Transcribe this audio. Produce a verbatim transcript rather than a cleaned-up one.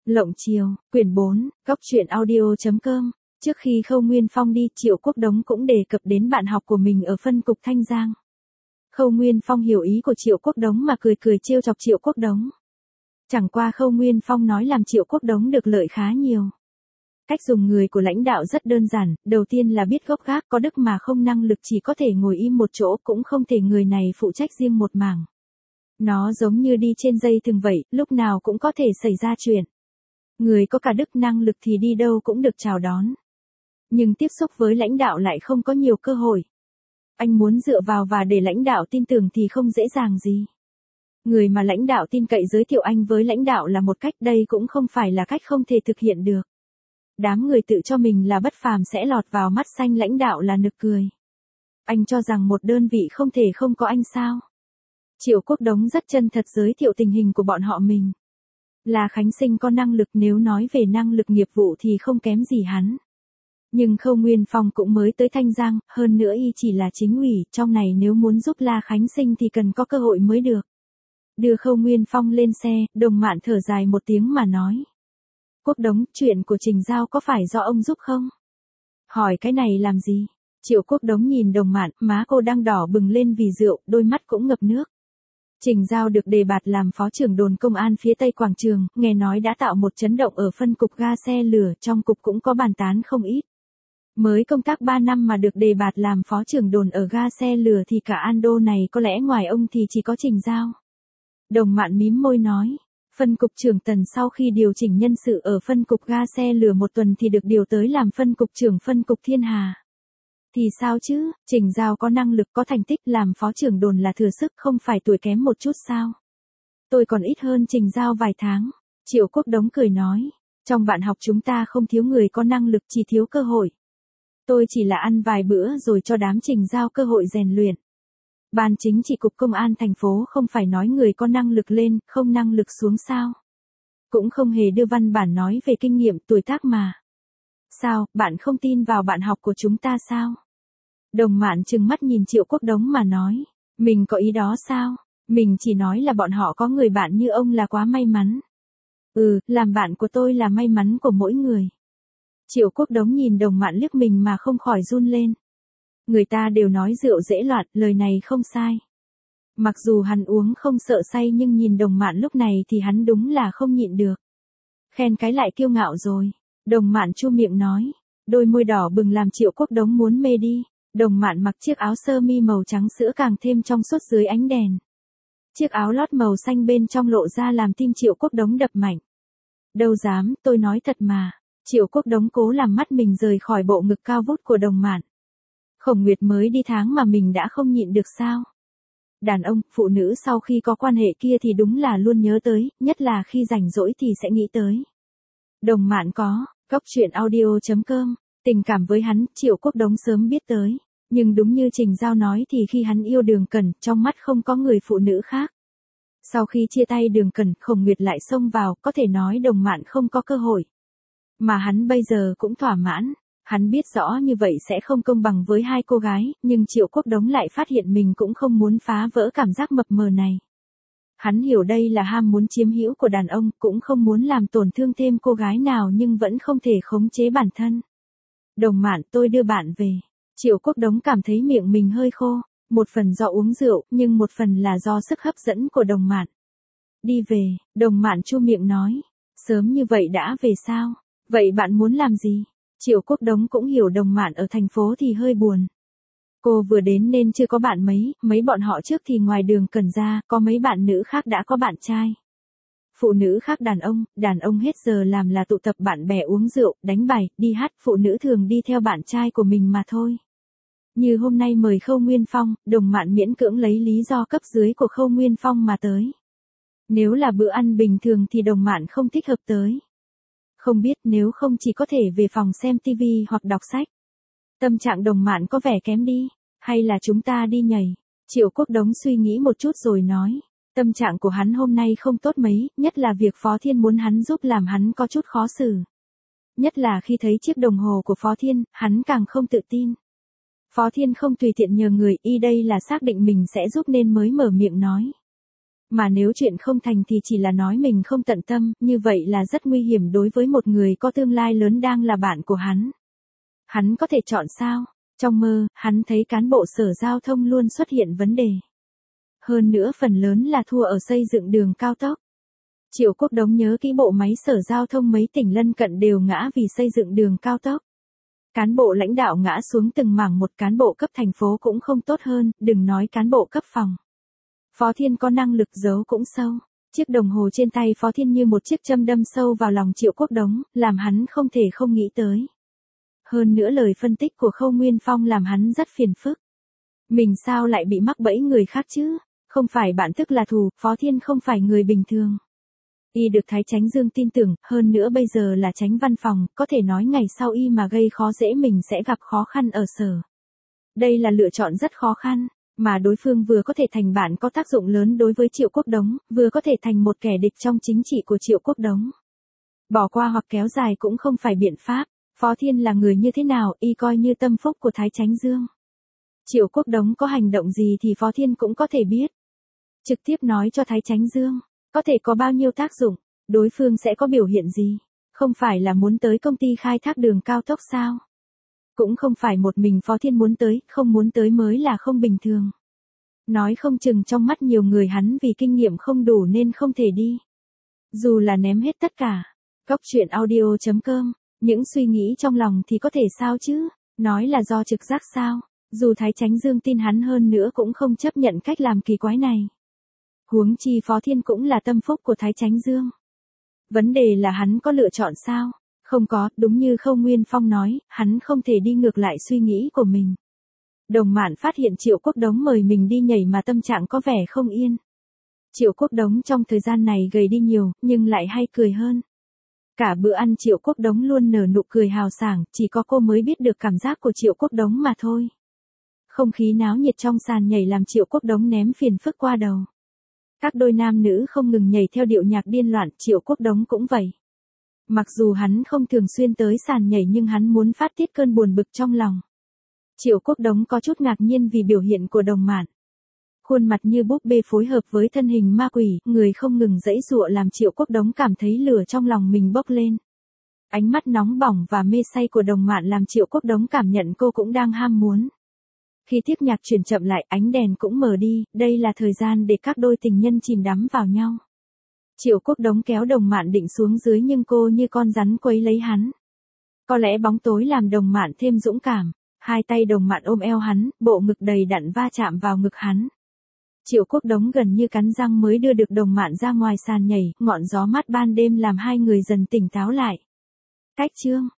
Lộng Chiều, quyển bốn, góc truyện audio.com. Trước khi Khâu Nguyên Phong đi, Triệu Quốc Đống cũng đề cập đến bạn học của mình ở phân cục Thanh Giang. Khâu Nguyên Phong hiểu ý của Triệu Quốc Đống mà cười cười trêu chọc Triệu Quốc Đống. Chẳng qua Khâu Nguyên Phong nói làm Triệu Quốc Đống được lợi khá nhiều. Cách dùng người của lãnh đạo rất đơn giản, đầu tiên là biết gốc gác, có đức mà không năng lực chỉ có thể ngồi im một chỗ, cũng không thể người này phụ trách riêng một mảng. Nó giống như đi trên dây thừng vậy, lúc nào cũng có thể xảy ra chuyện. Người có cả đức năng lực thì đi đâu cũng được chào đón. Nhưng tiếp xúc với lãnh đạo lại không có nhiều cơ hội. Anh muốn dựa vào và để lãnh đạo tin tưởng thì không dễ dàng gì. Người mà lãnh đạo tin cậy giới thiệu anh với lãnh đạo là một cách, đây cũng không phải là cách không thể thực hiện được. Đám người tự cho mình là bất phàm sẽ lọt vào mắt xanh lãnh đạo là nực cười. Anh cho rằng một đơn vị không thể không có anh sao? Triệu Quốc Đống rất chân thật giới thiệu tình hình của bọn họ mình. La Khánh Sinh có năng lực, nếu nói về năng lực nghiệp vụ thì không kém gì hắn. Nhưng Khâu Nguyên Phong cũng mới tới Thanh Giang, hơn nữa y chỉ là chính ủy, trong này nếu muốn giúp La Khánh Sinh thì cần có cơ hội mới được. Đưa Khâu Nguyên Phong lên xe, Đồng Mạn thở dài một tiếng mà nói. Quốc Đống, chuyện của Trình Giao có phải do ông giúp không? Hỏi cái này làm gì? Triệu Quốc Đống nhìn Đồng Mạn, má cô đang đỏ bừng lên vì rượu, đôi mắt cũng ngập nước. Trình Giao được đề bạt làm phó trưởng đồn công an phía Tây Quảng Trường, nghe nói đã tạo một chấn động ở phân cục ga xe lửa, trong cục cũng có bàn tán không ít. Mới công tác ba năm mà được đề bạt làm phó trưởng đồn ở ga xe lửa thì cả An Đô này có lẽ ngoài ông thì chỉ có Trình Giao. Đồng Mạn mím môi nói, phân cục trưởng Tần sau khi điều chỉnh nhân sự ở phân cục ga xe lửa một tuần thì được điều tới làm phân cục trưởng phân cục Thiên Hà. Thì sao chứ, Trình Giao có năng lực có thành tích, làm phó trưởng đồn là thừa sức, không phải tuổi kém một chút sao? Tôi còn ít hơn Trình Giao vài tháng. Triệu Quốc Đống cười nói, trong bạn học chúng ta không thiếu người có năng lực, chỉ thiếu cơ hội. Tôi chỉ là ăn vài bữa rồi cho đám Trình Giao cơ hội rèn luyện. Ban chính trị cục công an thành phố không phải nói người có năng lực lên, không năng lực xuống sao? Cũng không hề đưa văn bản nói về kinh nghiệm tuổi tác mà. Sao, bạn không tin vào bạn học của chúng ta sao? Đồng Mạn trừng mắt nhìn Triệu Quốc Đống mà nói, mình có ý đó sao? Mình chỉ nói là bọn họ có người bạn như ông là quá may mắn. Ừ, làm bạn của tôi là may mắn của mỗi người. Triệu Quốc Đống nhìn Đồng Mạn liếc mình mà không khỏi run lên. Người ta đều nói rượu dễ loạn, lời này không sai. Mặc dù hắn uống không sợ say nhưng nhìn Đồng Mạn lúc này thì hắn đúng là không nhịn được. Khen cái lại kiêu ngạo rồi. Đồng Mạn chu miệng nói, đôi môi đỏ bừng làm Triệu Quốc Đống muốn mê đi. Đồng Mạn mặc chiếc áo sơ mi màu trắng sữa càng thêm trong suốt dưới ánh đèn. Chiếc áo lót màu xanh bên trong lộ ra làm tim Triệu Quốc Đống đập mạnh. Đâu dám, tôi nói thật mà. Triệu Quốc Đống cố làm mắt mình rời khỏi bộ ngực cao vút của Đồng Mạn. Khổng Nguyệt mới đi tháng mà mình đã không nhịn được sao? Đàn ông, phụ nữ sau khi có quan hệ kia thì đúng là luôn nhớ tới, nhất là khi rảnh rỗi thì sẽ nghĩ tới. Đồng Mạn có, góc truyện audio.com, tình cảm với hắn, Triệu Quốc Đống sớm biết tới. Nhưng đúng như Trình Giao nói thì khi hắn yêu Đường Cẩn, trong mắt không có người phụ nữ khác. Sau khi chia tay Đường Cẩn, Khổng Nguyệt lại xông vào, có thể nói Đồng Mạn không có cơ hội. Mà hắn bây giờ cũng thỏa mãn. Hắn biết rõ như vậy sẽ không công bằng với hai cô gái, nhưng Triệu Quốc Đống lại phát hiện mình cũng không muốn phá vỡ cảm giác mập mờ này. Hắn hiểu đây là ham muốn chiếm hữu của đàn ông, cũng không muốn làm tổn thương thêm cô gái nào nhưng vẫn không thể khống chế bản thân. Đồng Mạn, tôi đưa bạn về. Triệu Quốc Đống cảm thấy miệng mình hơi khô, một phần do uống rượu, nhưng một phần là do sức hấp dẫn của Đồng Mạn. Đi về, Đồng Mạn chu miệng nói, sớm như vậy đã về sao? Vậy bạn muốn làm gì? Triệu Quốc Đống cũng hiểu Đồng Mạn ở thành phố thì hơi buồn. Cô vừa đến nên chưa có bạn mấy, mấy bọn họ trước thì ngoài Đường Cẩn ra, có mấy bạn nữ khác đã có bạn trai. Phụ nữ khác đàn ông, đàn ông hết giờ làm là tụ tập bạn bè uống rượu, đánh bài, đi hát, phụ nữ thường đi theo bạn trai của mình mà thôi. Như hôm nay mời Khâu Nguyên Phong, Đồng Mạn miễn cưỡng lấy lý do cấp dưới của Khâu Nguyên Phong mà tới. Nếu là bữa ăn bình thường thì Đồng Mạn không thích hợp tới. Không biết nếu không chỉ có thể về phòng xem tivi hoặc đọc sách. Tâm trạng Đồng Mạn có vẻ kém đi, hay là chúng ta đi nhảy? Triệu Quốc Đống suy nghĩ một chút rồi nói, tâm trạng của hắn hôm nay không tốt mấy, nhất là việc Phó Thiên muốn hắn giúp làm hắn có chút khó xử. Nhất là khi thấy chiếc đồng hồ của Phó Thiên, hắn càng không tự tin. Phó Thiên không tùy tiện nhờ người, y đây là xác định mình sẽ giúp nên mới mở miệng nói. Mà nếu chuyện không thành thì chỉ là nói mình không tận tâm, như vậy là rất nguy hiểm đối với một người có tương lai lớn đang là bạn của hắn. Hắn có thể chọn sao? Trong mơ, hắn thấy cán bộ sở giao thông luôn xuất hiện vấn đề. Hơn nữa phần lớn là thua ở xây dựng đường cao tốc. Triệu Quốc Đống nhớ kỹ bộ máy sở giao thông mấy tỉnh lân cận đều ngã vì xây dựng đường cao tốc. Cán bộ lãnh đạo ngã xuống từng mảng, một cán bộ cấp thành phố cũng không tốt hơn, đừng nói cán bộ cấp phòng. Phó Thiên có năng lực giấu cũng sâu. Chiếc đồng hồ trên tay Phó Thiên như một chiếc châm đâm sâu vào lòng Triệu Quốc Đống, làm hắn không thể không nghĩ tới. Hơn nữa lời phân tích của Khâu Nguyên Phong làm hắn rất phiền phức. Mình sao lại bị mắc bẫy người khác chứ? Không phải bạn tức là thù, Phó Thiên không phải người bình thường. Y được Thái Chánh Dương tin tưởng, hơn nữa bây giờ là Chánh văn phòng, có thể nói ngày sau Y mà gây khó dễ mình sẽ gặp khó khăn ở sở. Đây là lựa chọn rất khó khăn, mà đối phương vừa có thể thành bạn có tác dụng lớn đối với Triệu Quốc Đống, vừa có thể thành một kẻ địch trong chính trị của Triệu Quốc Đống. Bỏ qua hoặc kéo dài cũng không phải biện pháp. Phó Thiên là người như thế nào, Y coi như tâm phúc của Thái Chánh Dương. Triệu Quốc Đống có hành động gì thì Phó Thiên cũng có thể biết. Trực tiếp nói cho Thái Chánh Dương, có thể có bao nhiêu tác dụng, đối phương sẽ có biểu hiện gì. Không phải là muốn tới công ty khai thác đường cao tốc sao? Cũng không phải một mình Phó Thiên muốn tới, không muốn tới mới là không bình thường. Nói không chừng trong mắt nhiều người hắn vì kinh nghiệm không đủ nên không thể đi. Dù là ném hết tất cả. Góc truyện audio chấm com. Những suy nghĩ trong lòng thì có thể sao chứ? Nói là do trực giác sao? Dù Thái Chánh Dương tin hắn hơn nữa cũng không chấp nhận cách làm kỳ quái này. Huống chi Phó Thiên cũng là tâm phúc của Thái Chánh Dương. Vấn đề là hắn có lựa chọn sao? Không có, đúng như Khâu Nguyên Phong nói, hắn không thể đi ngược lại suy nghĩ của mình. Đồng Mạn phát hiện Triệu Quốc Đống mời mình đi nhảy mà tâm trạng có vẻ không yên. Triệu Quốc Đống trong thời gian này gầy đi nhiều, nhưng lại hay cười hơn. Cả bữa ăn Triệu Quốc Đống luôn nở nụ cười hào sảng, chỉ có cô mới biết được cảm giác của Triệu Quốc Đống mà thôi. Không khí náo nhiệt trong sàn nhảy làm Triệu Quốc Đống ném phiền phức qua đầu. Các đôi nam nữ không ngừng nhảy theo điệu nhạc điên loạn, Triệu Quốc Đống cũng vậy. Mặc dù hắn không thường xuyên tới sàn nhảy nhưng hắn muốn phát tiết cơn buồn bực trong lòng. Triệu Quốc Đống có chút ngạc nhiên vì biểu hiện của Đồng Mạn. Khuôn mặt như búp bê phối hợp với thân hình ma quỷ, người không ngừng giãy giụa làm Triệu Quốc Đống cảm thấy lửa trong lòng mình bốc lên. Ánh mắt nóng bỏng và mê say của Đồng Mạn làm Triệu Quốc Đống cảm nhận cô cũng đang ham muốn. Khi tiếc nhạc chuyển chậm lại, ánh đèn cũng mờ đi, đây là thời gian để các đôi tình nhân chìm đắm vào nhau. Triệu Quốc Đống kéo Đồng Mạn định xuống dưới nhưng cô như con rắn quấy lấy hắn. Có lẽ bóng tối làm Đồng Mạn thêm dũng cảm, hai tay Đồng Mạn ôm eo hắn, bộ ngực đầy đặn va chạm vào ngực hắn. Triệu Quốc Đống gần như cắn răng mới đưa được Đồng Mạn ra ngoài sàn nhảy, ngọn gió mát ban đêm làm hai người dần tỉnh táo lại. Cách chương